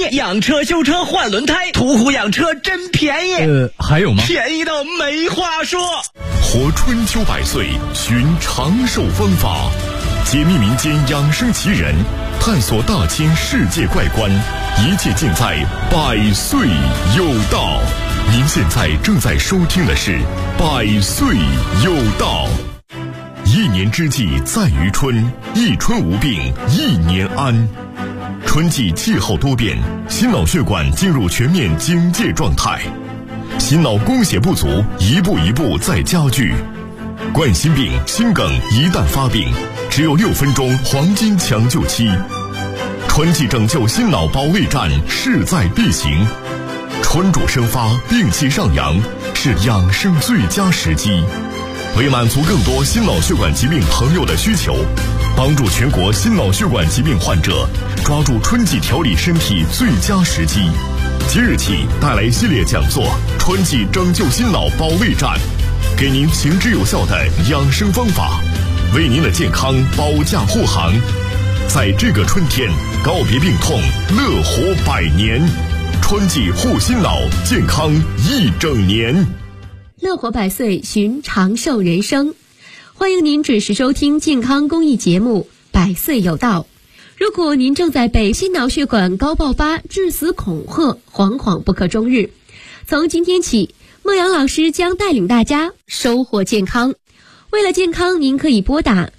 养车修车换轮胎，途虎养车真便宜。 还有吗？ 便宜到没话说。 活春秋百岁，寻长寿方法，解密民间养生奇人，探索大千世界怪观，一切尽在百岁有道。您现在正在收听的是百岁有道。一年之计在于春，一春无病一年安。春季气候多变，心脑血管进入全面警戒状态，心脑供血不足一步一步在加剧。冠心病、心梗一旦发病，只有6分钟黄金抢救期。春季拯救心脑保卫战势在必行，春主生发，病气上扬，是养生最佳时机。为满足更多心脑血管疾病朋友的需求，帮助全国心脑血管疾病患者抓住春季调理身体最佳时机，即日起带来系列讲座《春季拯救心脑保卫战》，给您行之有效的养生方法，为您的健康保驾护航。在这个春天，告别病痛，乐活100年。春季护心脑，健康一整年。 乐活100岁，寻长寿人生。欢迎您准时收听健康公益节目《百岁有道》。如果您正在被心脑血管高爆发致死恐吓，惶惶不可终日，从今天起，孟阳老师将带领大家收获健康。为了健康，您可以拨打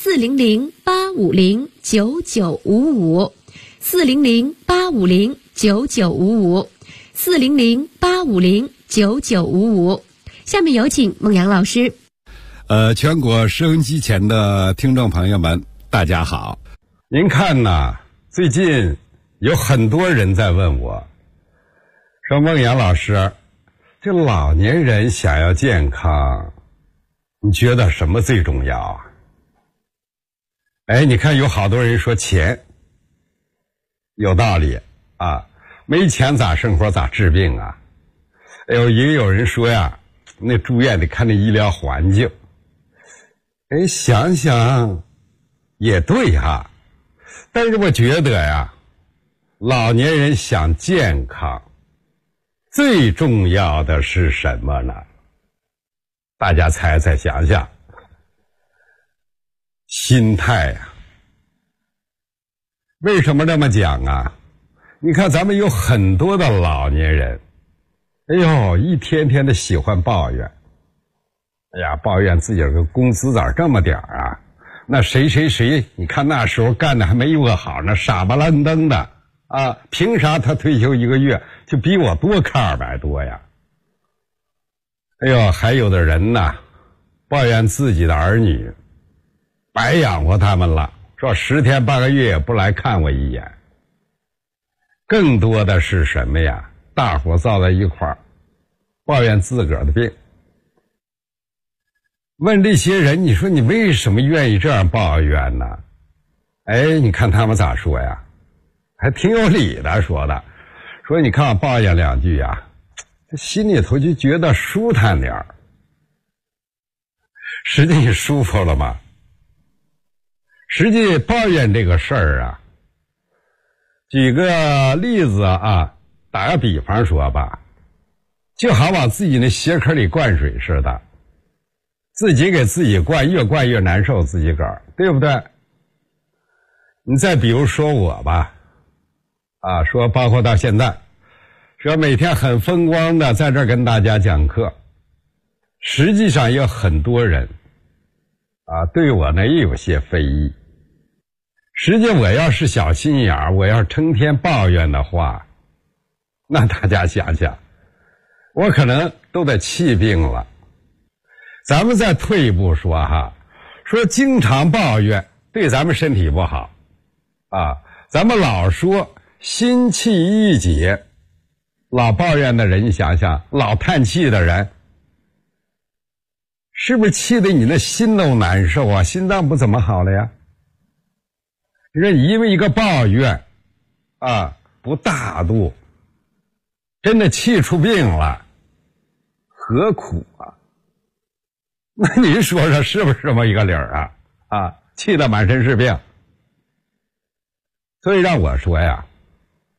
400-850-9955 400-850-9955 400-850-9955。下面有请孟阳老师。 全国收音机前的听众朋友们，大家好。您看呐，最近有很多人在问我，说孟阳老师，这老年人想要健康，你觉得什么最重要啊？你看有好多人说钱，有道理啊，没钱咋生活咋治病啊？也有人说呀，那住院得看那医疗环境。想想也对哈，但是我觉得呀，老年人想健康，最重要的是什么呢？大家猜猜想想。心态呀。为什么这么讲啊？你看咱们有很多的老年人，一天天的喜欢抱怨。抱怨自己的工资咋这么点啊？那谁，你看那时候干的还没我好呢，傻不愣登的啊！凭啥他退休1个月就比我多看200多呀？还有的人呢，抱怨自己的儿女白养活他们了，说10天半个月也不来看我一眼。更多的是什么呀？大伙造在一块儿，抱怨自个儿的病。问这些人，你说你为什么愿意这样抱怨呢？你看他们咋说呀？还挺有理的说的，说你看我抱怨2句呀，这心里头就觉得舒坦点儿。实际你舒服了吗？实际抱怨这个事儿啊，举个例子啊，打个比方说吧，就好往自己那鞋壳里灌水似的，自己给自己灌，越灌越难受，自己个儿，对不对？你再比如说我吧，说包括到现在，说每天很风光的在这儿跟大家讲课，实际上有很多人对我呢也有些非议。实际我要是小心眼儿，我要是成天抱怨的话，那大家想想，我可能都得气病了。咱们再退一步说哈，说经常抱怨对咱们身体不好咱们老说心气郁结，老抱怨的人，你想想，老叹气的人，是不是气得你那心都难受啊？心脏不怎么好了呀？你说因为一个抱怨不大度，真的气出病了，何苦啊？那您说说是不是这么一个理儿气得满身是病。所以让我说呀，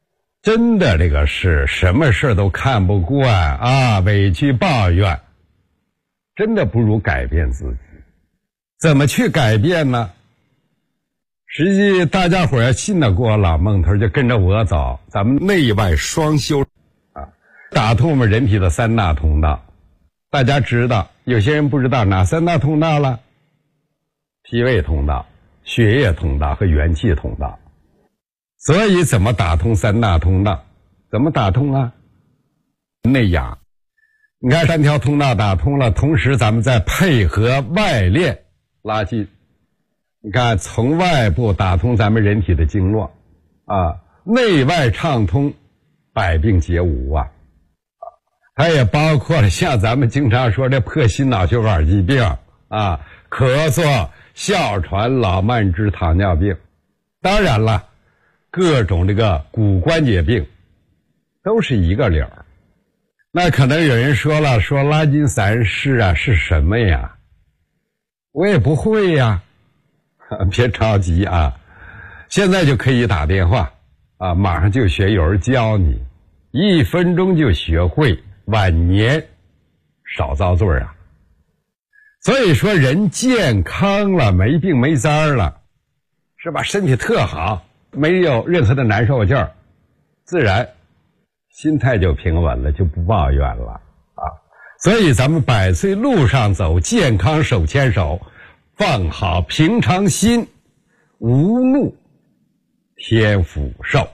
真的这个是什么事都看不惯啊，委屈抱怨，真的不如改变自己。怎么去改变呢？实际大家伙要信得过老孟头，就跟着我走，咱们内外双修啊，打通我们人体的三大通道。大家知道，有些人不知道哪三大通道了？脾胃通道、血液通道和元气通道。所以怎么打通三大通道？怎么打通啊？内养。你看3条通道打通了，同时咱们再配合外练拉筋。你看从外部打通咱们人体的经络啊，内外畅通，百病皆无啊。它也包括了像咱们经常说的破心脑血管疾病啊，咳嗽、哮喘、老慢支、糖尿病。当然了，各种这个骨关节病都是一个理儿。那可能有人说了，说拉筋散式啊是什么呀？我也不会呀。别着急啊，现在就可以打电话啊，马上就学，有人教你，1分钟就学会，晚年少遭罪啊。所以说人健康了，没病没灾了，是吧？身体特好，没有任何的难受劲儿，自然心态就平稳了，就不抱怨了啊。所以咱们100岁路上走，健康手牵手，放好平常心，无怒天福寿。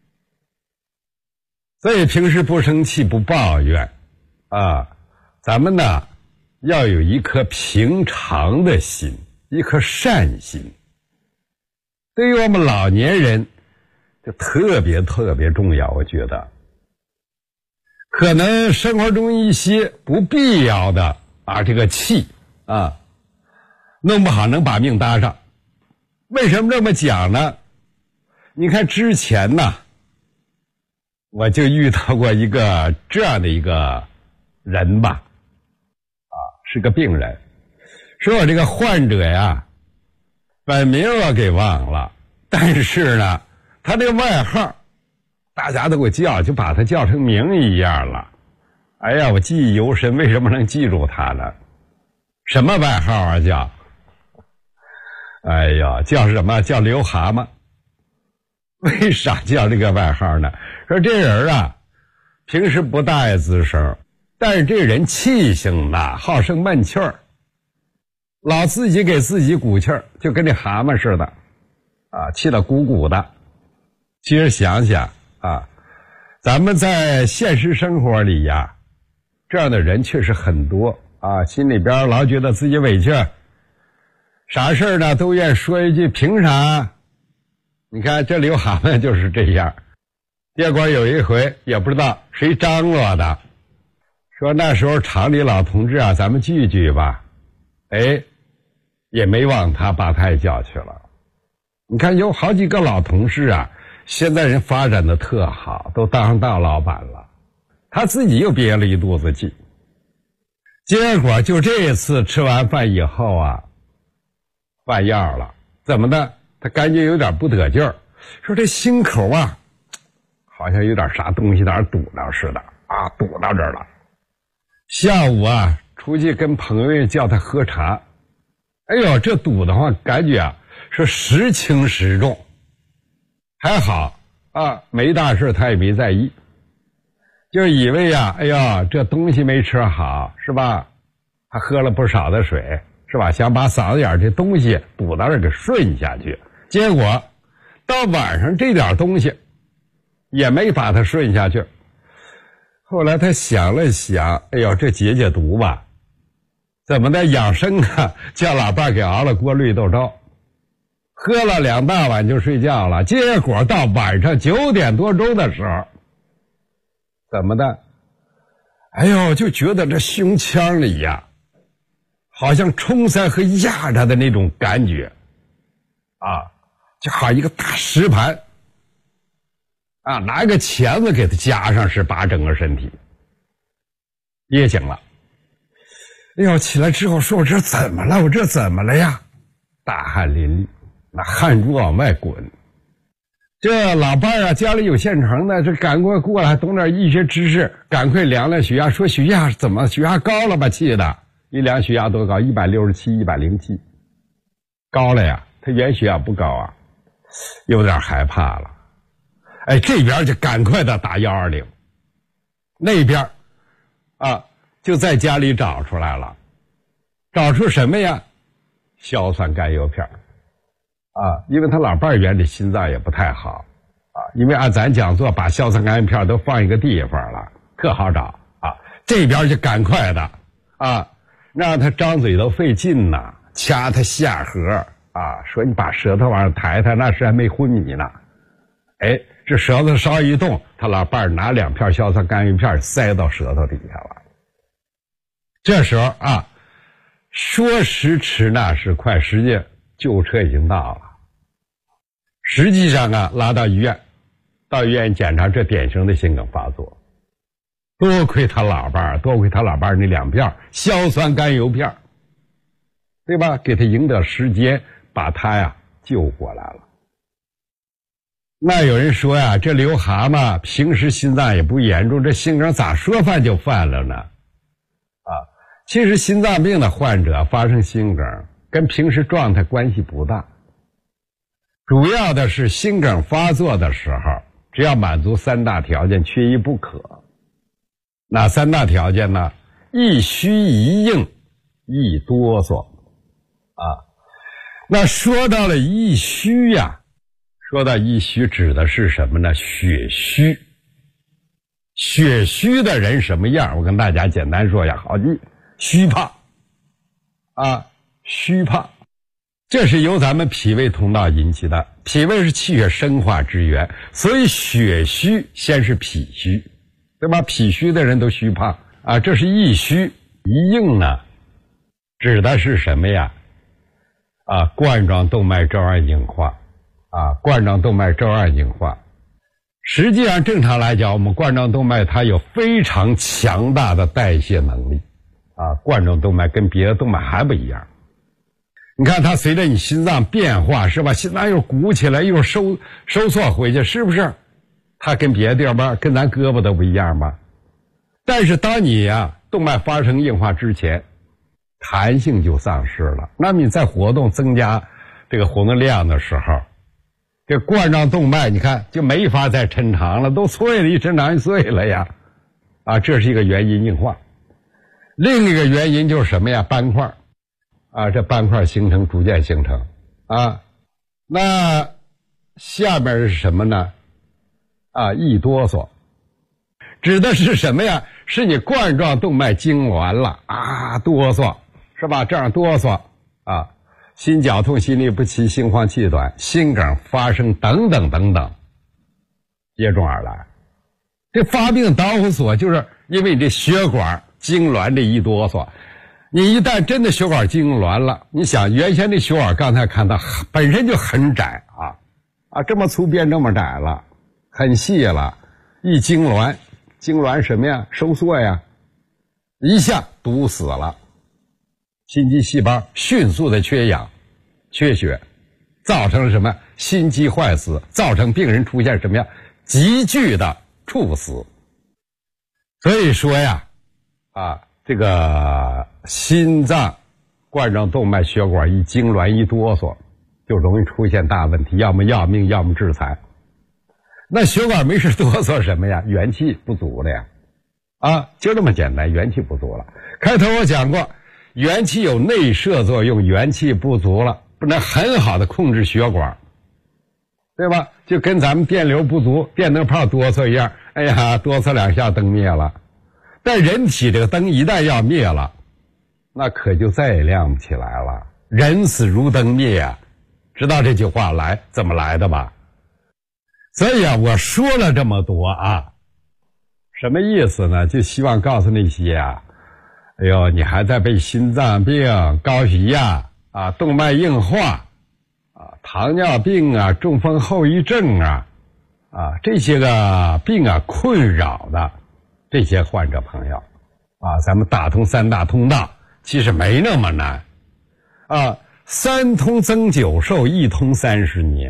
所以平时不生气不抱怨啊，咱们呢要有一颗平常的心，一颗善心。对于我们老年人就特别重要，我觉得可能生活中一些不必要的这个气啊，弄不好能把命搭上。为什么这么讲呢？你看之前呢，我就遇到过一个这样的一个人吧，是个病人，说我这个患者呀，本名我给忘了，但是呢，他这个外号大家都给叫，就把他叫成名一样了。哎呀，我记忆犹深，为什么能记住他呢？什么外号啊？叫哎呀，叫什么？叫刘蛤蟆。为啥叫这个外号呢？说这人啊，平时不大爱吱声，但是这人气性大，好生闷气儿，老自己给自己鼓气儿，就跟这蛤蟆似的啊，气得鼓鼓的。其实想想啊，咱们在现实生活里呀，这样的人确实很多啊，心里边老觉得自己委屈，啥事呢都愿说一句凭啥。你看这刘蛤蟆就是这样。结果有一回也不知道谁张罗的，说那时候厂里老同志啊，咱们聚聚吧。哎，也没忘他，把他也叫去了。你看有好几个老同事啊，现在人发展的特好，都当上大老板了，他自己又憋了一肚子气。结果就这次吃完饭以后啊，犯药了。怎么的？他感觉有点不得劲儿，说这心口啊，好像有点啥东西在那堵着似的啊，堵到这儿了。下午啊，出去跟朋友叫他喝茶，哎呦，这堵的话感觉啊是时轻时重，还好啊，没大事，他也没在意，就以为呀，哎呀，这东西没吃好是吧？他喝了不少的水是吧？想把嗓子眼这东西堵到这儿给顺下去，结果到晚上这点东西也没把它顺下去。后来他想了想，哎呦，这解毒吧，怎么的养生啊，叫老伴给熬了锅绿豆粥，喝了2大碗就睡觉了。结果到晚上9点多钟的时候，怎么的？哎呦，就觉得这胸腔里呀，好像冲塞和压着的那种感觉啊，就好一个大石盘啊，拿一个钳子给它夹上，是把整个身体憋醒了。哎呦，起来之后说，我这怎么了？我这怎么了呀？大汗淋漓，那汗珠往外滚。 这老伴儿啊，家里有现成的，这赶快过来，懂点医学知识，赶快量量血压，说血压怎么血压高了吧？气的，一量血压多高？167、107，高了呀。他原血压不高啊，有点害怕了。哎，这边就赶快的打120，那边啊就在家里找出来了，找出什么呀？硝酸甘油片啊，因为他老伴儿原理心脏也不太好啊，因为按咱讲座把硝酸甘油片都放一个地方了，特好找啊。这边就赶快的啊，让他张嘴都费劲呐，掐他下颌啊，说你把舌头往上抬抬，那时还没昏迷呢。哎，这舌头稍一动，他老伴儿拿2片硝酸甘油片塞到舌头底下了。这时候啊，说时迟那时快，实际救护车已经到了。实际上啊，拉到医院，到医院检查，这典型的心梗发作。多亏他老伴儿，多亏他老伴儿那2片硝酸甘油片，对吧？给他赢得时间，把他呀救过来了。那有人说呀，这刘蛤蟆平时心脏也不严重，这心梗咋说犯就犯了呢？啊，其实心脏病的患者发生心梗跟平时状态关系不大，主要的是心梗发作的时候，只要满足3大条件，缺一不可。哪3大条件呢？一虚一硬一哆嗦啊。那说到了一虚呀，说到一虚指的是什么呢？血虚。血虚的人什么样？我跟大家简单说一下，好记。虚胖啊，虚胖，这是由咱们脾胃通道引起的。脾胃是气血生化之源，所以血虚先是脾虚，对吧？脾虚的人都虚胖啊，这是一虚。一硬呢，指的是什么呀？啊，冠状动脉粥样硬化啊，冠状动脉粥样硬化。实际上正常来讲，我们冠状动脉它有非常强大的代谢能力啊，冠状动脉跟别的动脉还不一样。你看它随着你心脏变化，是吧？心脏又鼓起来又收缩回去，是不是？它跟别的地方跟咱胳膊都不一样吧？但是当你呀动脉发生硬化之前，弹性就丧失了。那么你在活动增加这个活动量的时候，这冠状动脉你看就没法再抻长了，都碎了，一抻长一碎了呀。啊，这是一个原因，硬化。另一个原因就是什么呀？斑块啊，这斑块形成逐渐形成啊。那下面是什么呢？啊，一哆嗦，指的是什么呀？是你冠状动脉痉挛了啊，哆嗦，是吧？这样哆嗦啊，心绞痛、心律不齐、心慌气短、心梗发生等等等等，接踵而来。这发病导火索就是因为你这血管痉挛这一哆嗦。你一旦真的血管痉挛了，你想原先这血管刚才看到本身就很窄啊，这么粗变这么窄了，很细了，一痉挛什么呀？收缩呀，一下堵死了，心肌细胞迅速的缺氧缺血，造成了什么？心肌坏死，造成病人出现什么呀？急剧的猝死。所以说呀啊，这个心脏冠状动脉血管一痉挛一哆嗦，就容易出现大问题，要么要命，要么致残。那血管没事哆嗦什么呀？元气不足了呀。啊，就这么简单，元气不足了。开头我讲过，元气有内摄作用，元气不足了，不能很好的控制血管，对吧？就跟咱们电流不足，电灯泡哆嗦一样，哎呀，哆嗦2下灯灭了。但人体这个灯一旦要灭了，那可就再也亮不起来了。人死如灯灭啊，知道这句话怎么来的吧？所以啊，我说了这么多啊，什么意思呢？就希望告诉那些啊，哎呦，你还在被心脏病、高血压啊、动脉硬化啊、糖尿病啊、中风后遗症啊这些个病啊困扰的这些患者朋友啊，咱们打通3大通道其实没那么难啊，3通增久寿，1通30年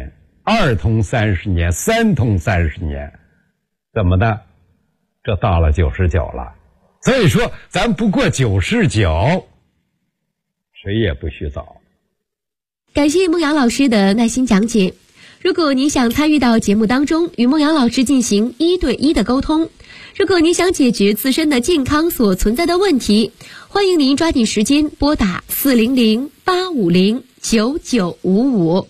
2通30年，3通30年，怎么的？这到了99了。所以说，咱不过99，谁也不许走。 感谢孟阳老师的耐心讲解。如果您想参与到节目当中，与孟阳老师进行1对1的沟通，如果您想解决自身的健康所存在的问题，欢迎您抓紧时间拨打400-850-9955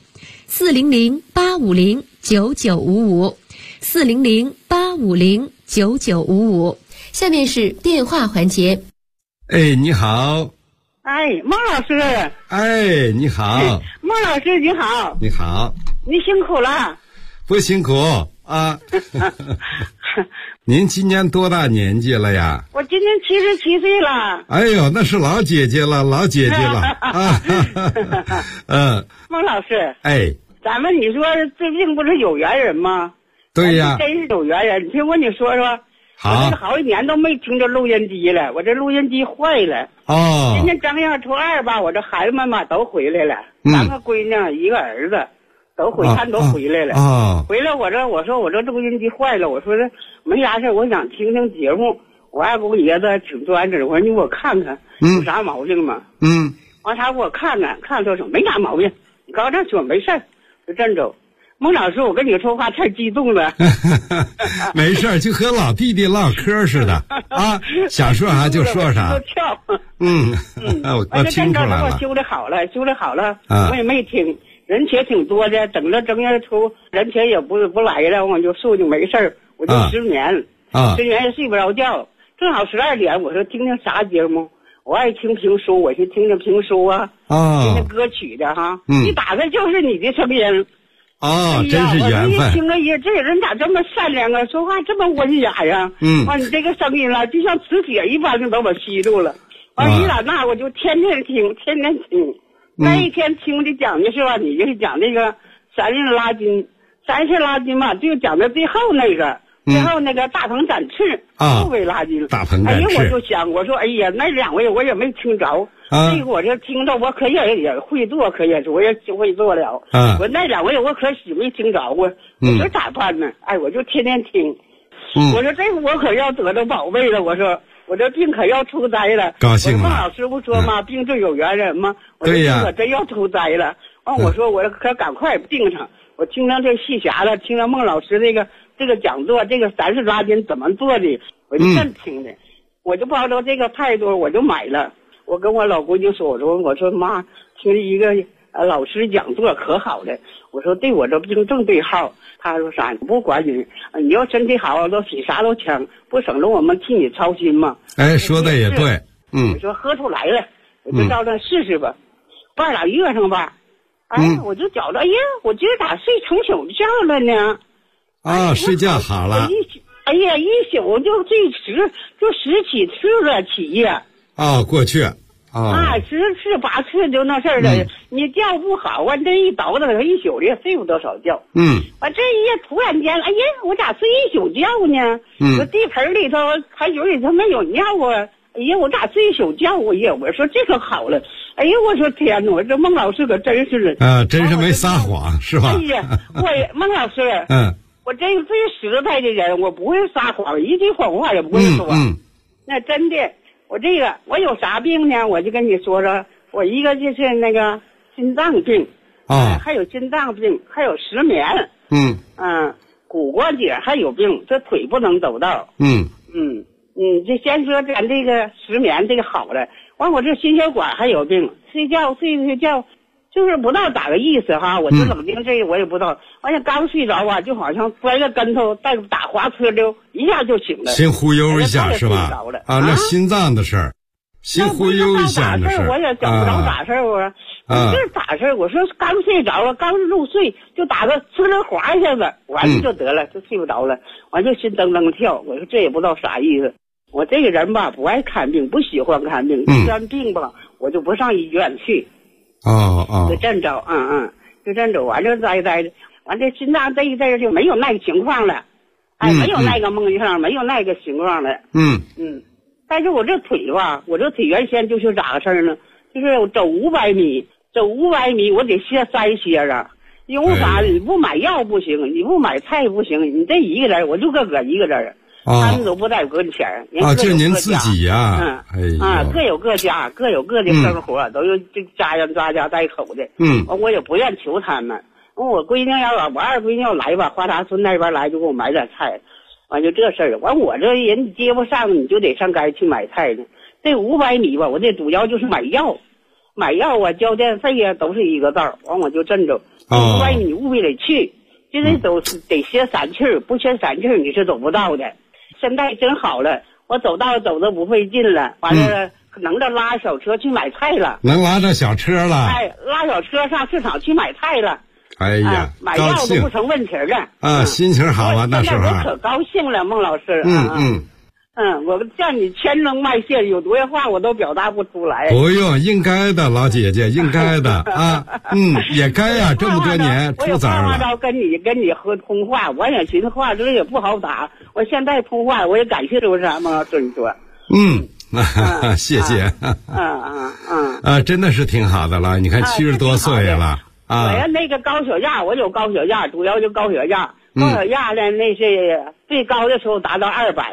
400-850-9955 400-850-9955。下面是电话环节。 哎，你好。 哎，孟老师。 哎，你好。 孟老师你好。 你好。 你辛苦了。 不辛苦啊。您今年多大年纪了呀？ 我今年77岁了。 哎呦，那是老姐姐了，老姐姐了啊。 孟老师。 哎， 咱们你说最近不是有缘人吗？ 对呀， 真是有缘人。你听我跟你说说。 好， 我这好几年都没听着录音机了，我这录音机坏了。 哦。 今年正月初2吧，我这孩子们吧都回来了，3个闺女1个儿子，都回来了。回来我说我这录音机坏了，我说这没啥事，我想听听节目。我二姑爷子挺专职，我说你给我看看有啥毛病吗？完他给我看说没啥毛病，你刚才说没事，就这么走。孟老师，我跟你说话太激动了。 没事，就和老弟弟唠嗑似的啊，想说啥就说啥。我听出来了。 我修理好了，我也没听，人且挺多的，等着正月初人且也不来了，我就睡就没事，我就失眠，失眠也睡不着觉。正好12点，我说听听啥节目，我爱听评书，我去听听评书啊，听听歌曲的哈，一打开就是你的声音。 真是缘分。 我听了这人咋这么善良啊，说话这么温雅呀。完你这个声音了，就像磁铁一般的把我吸住了。完一打那我就天天听。那一天听的讲的是吧？你就是讲那个30拉筋嘛，就讲的最后那个。大鹏展翅，后背拉筋。 大鹏展翅。 哎呀，我就想，我说，哎呀，那2位我也没听着。这个我就听着，我可也会做，我也会做了。我那2位我可喜没听着过，我说咋办呢？哎，我就天天听。我说这个我可要得着宝贝了，我说我这病可要出灾了。 高兴了。 孟老师不说吗？病最有缘人吗？我这病可真要出灾了。完，我说我可赶快病上。我听到这戏匣子，听到孟老师这个讲座，这个30拉筋怎么做的，我就真听的，我就抱着这个态度，我就买了。我跟我老闺女说，我说妈，听一个老师讲座可好了，我说对我这病正对号。他说啥？不管你，你要身体好，都比啥都强，不省着我们替你操心吗？ 哎，说的也对。 我说喝出来了，我就照着试试吧，半拉月上吧。哎，我就觉着，哎呀，我今儿咋睡成宿觉了呢？ 睡觉好了。 哎呀，一宿就最迟就10起次了起呀。 过去。 10次8次就那事儿了。你觉不好啊，这一倒腾一宿也睡不多少觉。完这一夜突然间，哎呀，我咋睡一宿觉呢？我地盆里头还有里头没有尿啊。哎呀，我咋睡一宿觉啊？我说这可好了。哎呀，我说天哪，我这孟老师可真是真是没撒谎是吧？ 哎呀，孟老师，我这个最实在的人，我不会撒谎，一句谎话也不会说。那真的，我有啥病呢？我就跟你说说，我一个就是那个心脏病，还有心脏病，还有失眠，骨关节还有病，这腿不能走道。就先说咱这个失眠这个好了，完我这心血管还有病，睡觉就是不知道咋个意思哈，我就冷静这个我也不知道，完了刚睡着啊，就好像摔个跟头带打滑车溜一下就醒了， 心忽悠一下是吧？那心脏的事儿，心忽悠一下的事儿， 我也找不着咋事儿我这咋事儿？我说刚睡着了，刚入睡就打个呲溜滑一下子，完了就得了，就睡不着了，完就心噔噔跳。我说这也不知道啥意思。我这个人吧不爱看病，不喜欢看病，看病吧我就不上医院去。就这么着，就这么着，完了待着，完这心脏这一阵就没有那个情况了，没有那个梦象，没有那个情况了。但是我这腿吧，我这腿原先就是咋个事儿呢？就是走500米，我得歇3歇啊， 用啥？你不买药不行，你不买菜不行，你这一个人，我就个一个人，他们都不在我跟前。 就您自己呀？ 各有各家，各有各的生活，都有这家人抓家带口的。我也不愿求他们。我闺女我二闺女要来吧，花茶村那边来就给我买点菜，完就这事儿。完我这人接不上，你就得上街去买菜呢。这500米吧，我这主要就是买药啊，交电费呀，都是一个道。完我就镇着，500米务必得去，这得都是得歇3气，不歇3气你是走不到的。现在真好了，我走道走的不费劲了，完了能着拉小车去买菜了， 能拉着小车了， 拉小车上市场去买菜了。 哎呀， 买药都不成问题了心情好啊，那时候我可高兴了，孟老师。我向你千恩万谢，有多少话我都表达不出来。 不用，应该的，老姐姐，应该的啊。也该呀，这么多年出崽了。 我跟你和通话，我也寻思话这也不好打，我现在通话我也感谢就是孟老师你说。 谢谢。真的是挺好的了，你看70多岁了。 我要那个高血压，我有高血压，主要就高血压。高血压呢，那是最高的时候达到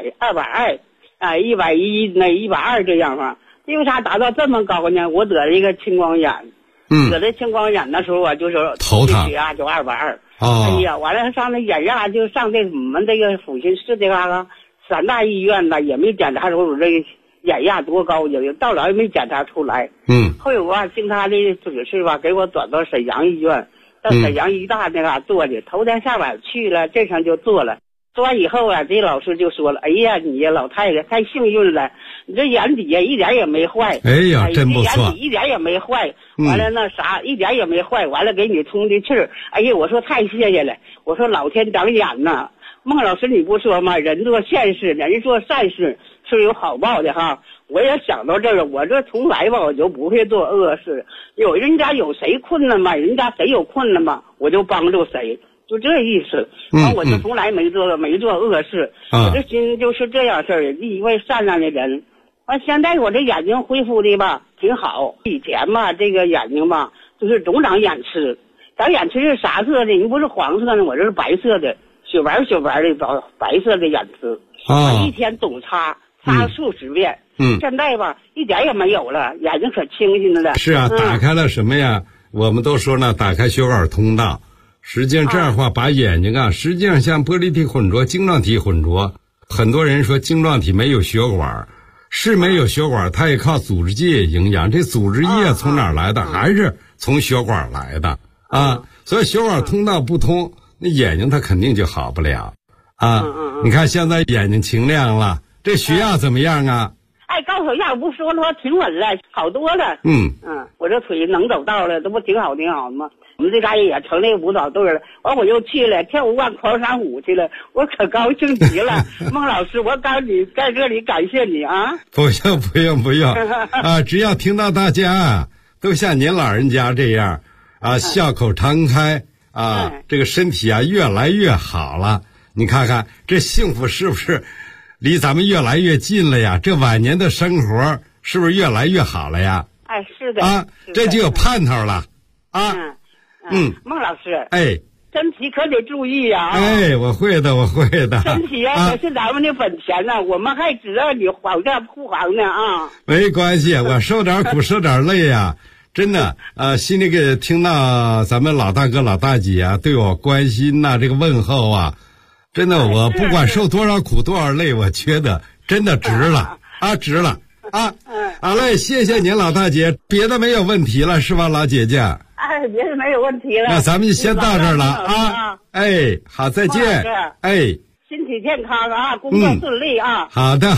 200、110那120这样嘛。因为啥达到这么高呢？我得了一个青光眼，得了青光眼的时候啊，就是头疼， 血压就220。哎呀，完了上那眼压就上这我们这个阜新市这个3大医院呢，也没检查出我这个眼压多高，也到了也没检查出来。后有啊，经他的指示吧，给我转到沈阳医院，到沈阳医大那嘎做的。头天下晚去了，这上就做了。做完以后啊，这老师就说了：“哎呀，你呀老太太太幸运了，你这眼底呀一点也没坏。 哎呀，真不错， 眼底一点也没坏。完了那啥一点也没坏。完了给你充的气儿。哎呀，我说太谢谢了。我说老天长眼呐。孟老师你不说吗？人做善事，人做善事是有好报的哈。我也想到这个，我这从来吧我就不会做恶事。有人家有谁困难嘛，人家谁有困难嘛，我就帮助谁。”就这意思，我就从来没做恶事，我这心就是这样事儿，一位善良的人。现在我这眼睛恢复的吧挺好，以前吧这个眼睛吧就是总长眼痴，长眼痴是啥色的？你不是黄色的，我这是白色的，雪白的白色的眼痴，一天总擦数十遍。现在吧一点也没有了，眼睛可清醒了。 是啊，打开了什么呀？我们都说呢，打开血管通道。实际上这样的话，把眼睛实际上像玻璃体混浊、晶状体混浊。很多人说晶状体没有血管，是没有血管，它也靠组织液营养。这组织液从哪儿来的？还是从血管来的所以血管通道不通，那眼睛它肯定就好不了你看现在眼睛清亮了，这血压怎么样啊？ 高血压不说的话挺稳了，好多了。我这腿能走道了，这不挺好的吗？我们这家也成立舞蹈队了，完我又去了跳舞狂山舞去了，我可高兴极了。孟老师，我告诉你，在这里感谢你啊！ 不用只要听到大家都像您老人家这样笑口常开这个身体越来越好了。你看看这幸福是不是离咱们越来越近了呀？这晚年的生活是不是越来越好了呀？ 是的这就有盼头了孟老师，身体可得注意呀！ 我会的。 身体可是咱们的本钱呢，我们还指着你保驾护航呢没关系，我受点苦受点累真的心里给听到咱们老大哥老大姐对我关心这个问候真的我不管受多少苦多少累，我觉得真的值了值了好嘞，谢谢您老大姐，别的没有问题了是吧，老姐姐？ 别的没有问题了， 那咱们就先到这儿了好，再见。 身体健康工作顺利好的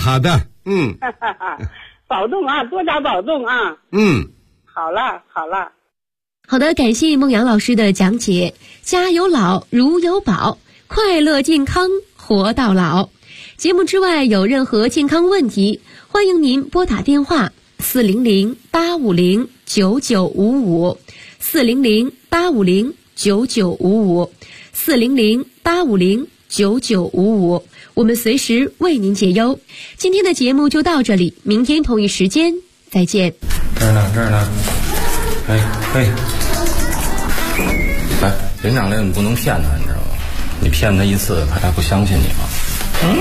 保重多加保重好了好的，感谢孟阳老师的讲解。家有老如有宝，快乐健康活到老。节目之外有任何健康问题，欢迎您拨打电话400-850-9955 400-850-9955 400-850-9955，我们随时为您解忧。今天的节目就到这里，明天同一时间再见。 这儿呢，来灵长类你不能骗他，你知道吗？你骗他一次，他还不相信你吗？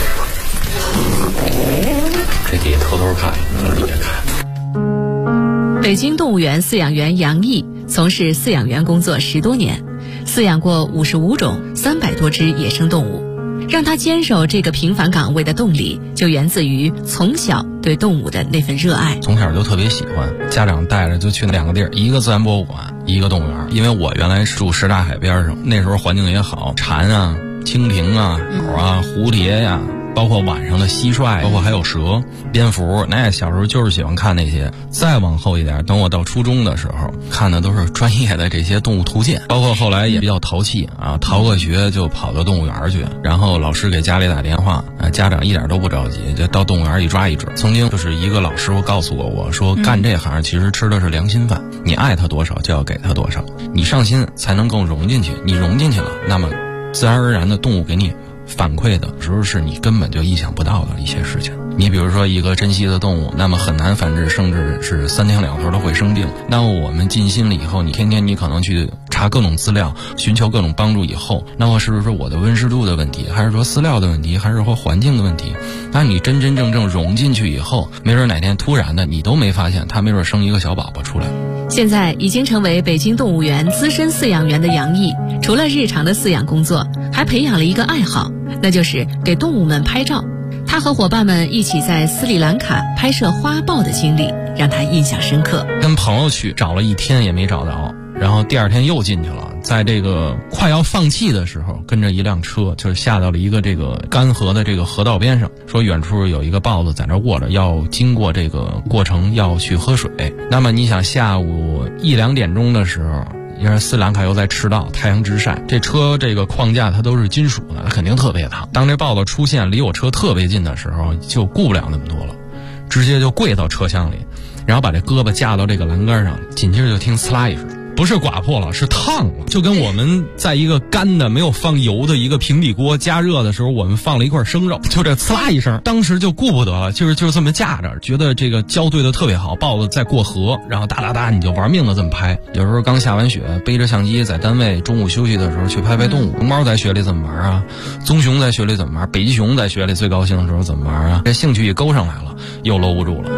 这底下偷偷看，这底下看。 北京动物园饲养员杨毅从事饲养员工作10多年，饲养过55种300多只野生动物。让他坚守这个平凡岗位的动力，就源自于从小对动物的那份热爱。 从小就特别喜欢，家长带着就去2个地儿，一个自然博物馆，一个动物园。因为我原来住什刹海边上，那时候环境也好，蝉啊、蜻蜓啊、鸟啊、蝴蝶呀，包括晚上的蟋蟀，包括还有蛇、蝙蝠，那小时候就是喜欢看那些。再往后一点，等我到初中的时候，看的都是专业的这些动物图鉴，包括后来也比较淘气啊，逃个学就跑到动物园去，然后老师给家里打电话，家长一点都不着急，就到动物园一抓一只。曾经就是一个老师傅告诉过我说，干这行其实吃的是良心饭，你爱他多少就要给他多少，你上心才能更融进去，你融进去了，那么自然而然的动物给你反馈的时候是你根本就意想不到的一些事情。你比如说一个珍稀的动物，那么很难繁殖，甚至是3天2头都会生病。那么我们尽心了以后，你天天你可能去查各种资料，寻求各种帮助以后，那么是不是说我的温湿度的问题，还是说饲料的问题，还是说环境的问题？那你真真正正融进去以后，没准哪天突然的你都没发现，它没准生一个小宝宝出来。 现在已经成为北京动物园资深饲养员的杨毅，除了日常的饲养工作，还培养了一个爱好，那就是给动物们拍照。他和伙伴们一起在斯里兰卡拍摄花豹的经历让他印象深刻。 跟朋友去找了1天也没找到，然后第2天又进去了，在这个快要放弃的时候，跟着一辆车就是下到了一个这个干涸的这个河道边上，说远处有一个豹子在那卧着，要经过这个过程要去喝水。那么你想下午1、2点钟的时候，因为斯里兰卡又在赤道，太阳直晒，这车这个框架它都是金属的，它肯定特别烫。当这豹子出现离我车特别近的时候，就顾不了那么多了，直接就跪到车厢里，然后把这胳膊架到这个栏杆上，紧接着就听呲啦一声，不是刮破了，是烫了，就跟我们在一个干的没有放油的一个平底锅加热的时候，我们放了一块生肉，就这呲啦一声，当时就顾不得了，就是这么架着，觉得这个交对的特别好，豹子在过河，然后哒哒哒你就玩命的这么拍。有时候刚下完雪，背着相机在单位中午休息的时候去拍拍动物。熊猫在雪里怎么玩啊？棕熊在雪里怎么玩？北极熊在雪里最高兴的时候怎么玩啊？这兴趣一勾上来了，又搂不住了。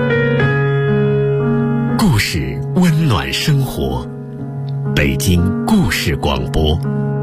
故事温暖生活，北京故事广播。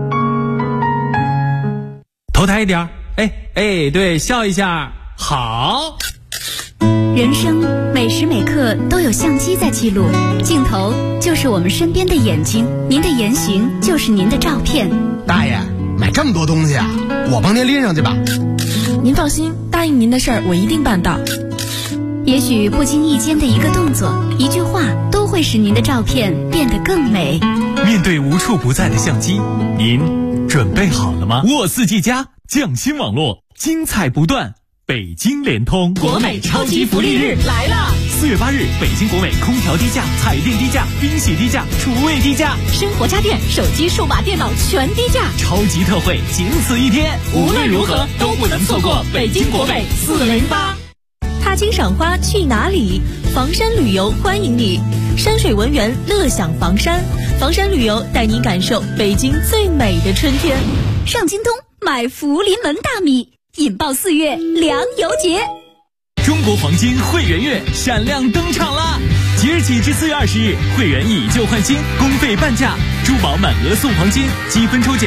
头抬一点，对，笑一下，好。 人生每时每刻都有相机在记录，镜头就是我们身边的眼睛，您的言行就是您的照片。 大爷，买这么多东西啊，我帮您拎上去吧。 您放心，答应您的事儿我一定办到。 也许不经意间的一个动作、一句话，都会使您的照片变得更美。 面对无处不在的相机，您准备好了吗？沃4G+匠心网络，精彩不断。北京联通国美超级福利日来了 ！4月8日，北京国美空调低价、彩电低价、冰洗低价、厨卫低价， 生活家电、手机、数码电脑全低价， 超级特惠，仅此1天， 无论如何都不能错过北京国美408。踏青赏花去哪里？房山旅游欢迎你，山水文园乐享房山，房山旅游带您感受北京最美的春天。 上京东买福临门大米，引爆4月粮油节。 中国黄金会员月闪亮登场啦！即日起至4月20日，会员以旧换新，公费半价，珠宝满额送黄金，积分抽奖。